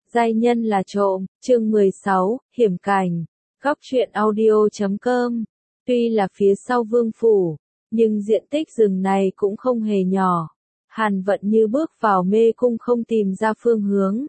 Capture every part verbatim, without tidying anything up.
Giai nhân là trộm, chương mười sáu, hiểm cảnh, góc truyện audio chấm com. Tuy là phía sau vương phủ, nhưng diện tích rừng này cũng không hề nhỏ. Hàn Vận như bước vào mê cung không tìm ra phương hướng.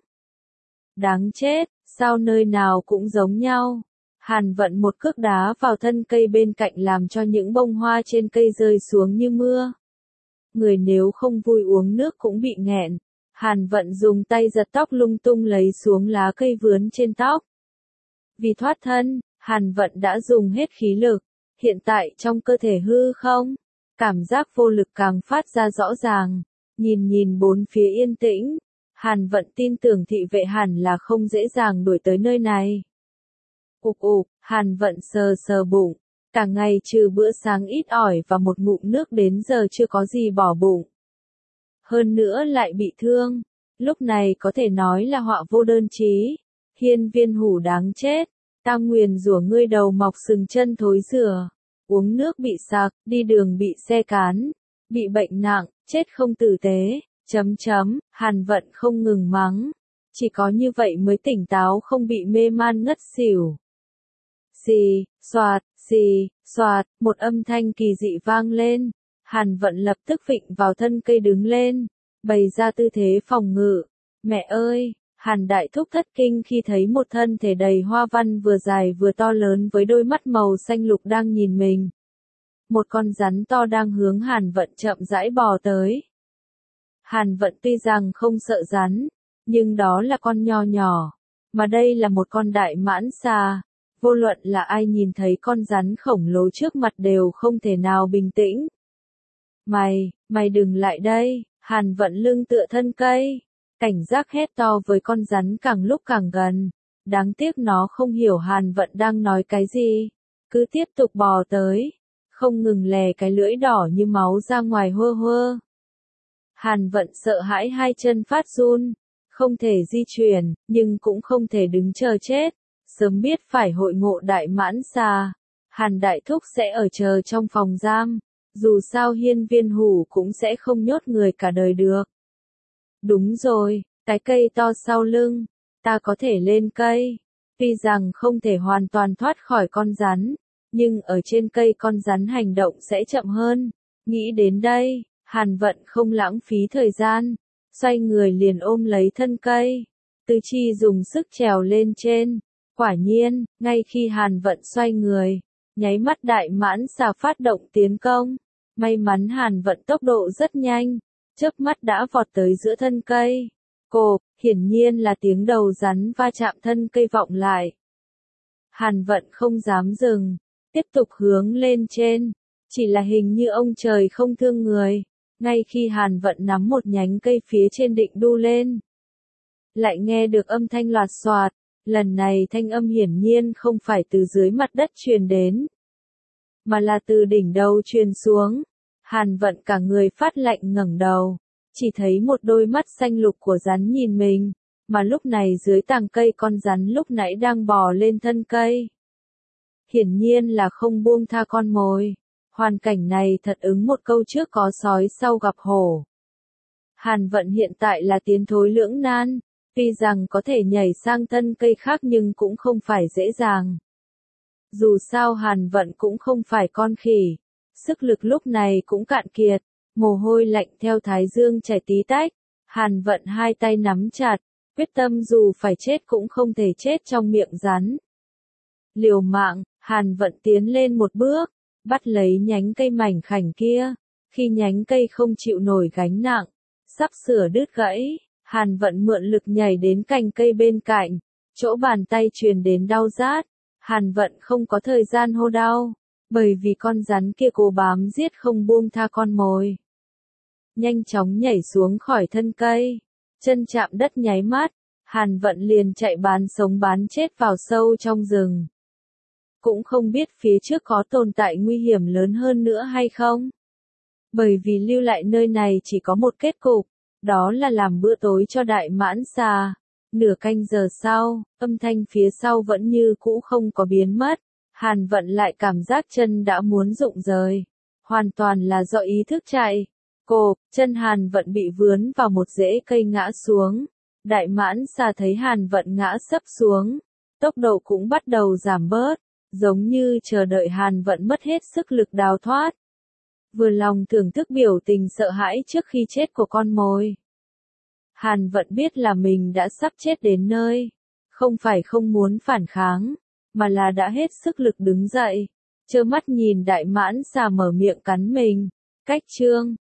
Đáng chết, sao nơi nào cũng giống nhau. Hàn Vận một cước đá vào thân cây bên cạnh làm cho những bông hoa trên cây rơi xuống như mưa. Người nếu không vui uống nước cũng bị nghẹn. Hàn Vận dùng tay giật tóc lung tung lấy xuống lá cây vướn trên tóc. Vì thoát thân, Hàn Vận đã dùng hết khí lực. Hiện tại trong cơ thể hư không, cảm giác vô lực càng phát ra rõ ràng. Nhìn nhìn bốn phía yên tĩnh, Hàn Vận tin tưởng thị vệ hẳn là không dễ dàng đuổi tới nơi này. Ục ục, Hàn Vận sờ sờ bụng, cả ngày trừ bữa sáng ít ỏi và một ngụm nước đến giờ chưa có gì bỏ bụng. Hơn nữa lại bị thương, lúc này có thể nói là họa vô đơn chí. Hiên Viên Hủ đáng chết, ta nguyền rủa ngươi đầu mọc sừng chân thối rữa, uống nước bị sặc, đi đường bị xe cán, bị bệnh nặng, chết không tử tế, chấm chấm, Hàn Vận không ngừng mắng. Chỉ có như vậy mới tỉnh táo không bị mê man ngất xỉu. Xì, xoạt, xì, xoạt, một âm thanh kỳ dị vang lên. Hàn Vận lập tức vịn vào thân cây đứng lên, bày ra tư thế phòng ngự. Mẹ ơi, Hàn Đại Thúc thất kinh khi thấy một thân thể đầy hoa văn vừa dài vừa to lớn với đôi mắt màu xanh lục đang nhìn mình. Một con rắn to đang hướng Hàn Vận chậm rãi bò tới. Hàn Vận tuy rằng không sợ rắn, nhưng đó là con nho nhỏ, mà đây là một con đại mãn xà. Vô luận là ai nhìn thấy con rắn khổng lồ trước mặt đều không thể nào bình tĩnh. Mày, mày đừng lại đây, Hàn Vận lưng tựa thân cây, cảnh giác hét to với con rắn càng lúc càng gần. Đáng tiếc nó không hiểu Hàn Vận đang nói cái gì, cứ tiếp tục bò tới, không ngừng lè cái lưỡi đỏ như máu ra ngoài hơ hơ. Hàn Vận sợ hãi hai chân phát run, không thể di chuyển, nhưng cũng không thể đứng chờ chết. Sớm biết phải hội ngộ đại mãn xà, Hàn Đại Thúc sẽ ở chờ trong phòng giam. Dù sao Hiên Viên Hủ cũng sẽ không nhốt người cả đời được. Đúng rồi, cái cây to sau lưng, ta có thể lên cây. Tuy rằng không thể hoàn toàn thoát khỏi con rắn, nhưng ở trên cây con rắn hành động sẽ chậm hơn. Nghĩ đến đây, Hàn Vận không lãng phí thời gian, xoay người liền ôm lấy thân cây. Tư Chi dùng sức trèo lên trên. Quả nhiên, ngay khi Hàn Vận xoay người, nháy mắt đại mãn xà phát động tiến công. May mắn Hàn Vận tốc độ rất nhanh, chớp mắt đã vọt tới giữa thân cây. Cộp, hiển nhiên là tiếng đầu rắn va chạm thân cây vọng lại. Hàn Vận không dám dừng, tiếp tục hướng lên trên. Chỉ là hình như ông trời không thương người. Ngay khi Hàn Vận nắm một nhánh cây phía trên định đu lên, lại nghe được âm thanh loạt xoạt. Lần này thanh âm hiển nhiên không phải từ dưới mặt đất truyền đến, mà là từ đỉnh đầu truyền xuống. Hàn Vận cả người phát lạnh ngẩng đầu, chỉ thấy một đôi mắt xanh lục của rắn nhìn mình, mà lúc này dưới tàng cây con rắn lúc nãy đang bò lên thân cây. Hiển nhiên là không buông tha con mồi. Hoàn cảnh này thật ứng một câu trước có sói sau gặp hổ. Hàn Vận hiện tại là tiến thối lưỡng nan. Tuy rằng có thể nhảy sang thân cây khác nhưng cũng không phải dễ dàng. Dù sao Hàn Vận cũng không phải con khỉ. Sức lực lúc này cũng cạn kiệt. Mồ hôi lạnh theo thái dương chảy tí tách. Hàn Vận hai tay nắm chặt. Quyết tâm dù phải chết cũng không thể chết trong miệng rắn. Liều mạng, Hàn Vận tiến lên một bước. Bắt lấy nhánh cây mảnh khảnh kia. Khi nhánh cây không chịu nổi gánh nặng, sắp sửa đứt gãy. Hàn Vận mượn lực nhảy đến cành cây bên cạnh, chỗ bàn tay truyền đến đau rát. Hàn Vận không có thời gian hô đau, bởi vì con rắn kia cố bám giết không buông tha con mồi. Nhanh chóng nhảy xuống khỏi thân cây, chân chạm đất nháy mắt, Hàn Vận liền chạy bán sống bán chết vào sâu trong rừng. Cũng không biết phía trước có tồn tại nguy hiểm lớn hơn nữa hay không. Bởi vì lưu lại nơi này chỉ có một kết cục. Đó là làm bữa tối cho đại mãn xà. Nửa canh giờ sau, âm thanh phía sau vẫn như cũ không có biến mất. Hàn Vận lại cảm giác chân đã muốn rụng rời. Hoàn toàn là do ý thức chạy. Cộp, chân Hàn Vận bị vướn vào một rễ cây ngã xuống. Đại mãn xà thấy Hàn Vận ngã sấp xuống, tốc độ cũng bắt đầu giảm bớt, giống như chờ đợi Hàn Vận mất hết sức lực đào thoát. Vừa lòng thưởng thức biểu tình sợ hãi trước khi chết của con mồi. Hàn Vận biết là mình đã sắp chết đến nơi, không phải không muốn phản kháng, mà là đã hết sức lực đứng dậy, trơ mắt nhìn đại mãn xà mở miệng cắn mình. Cách chương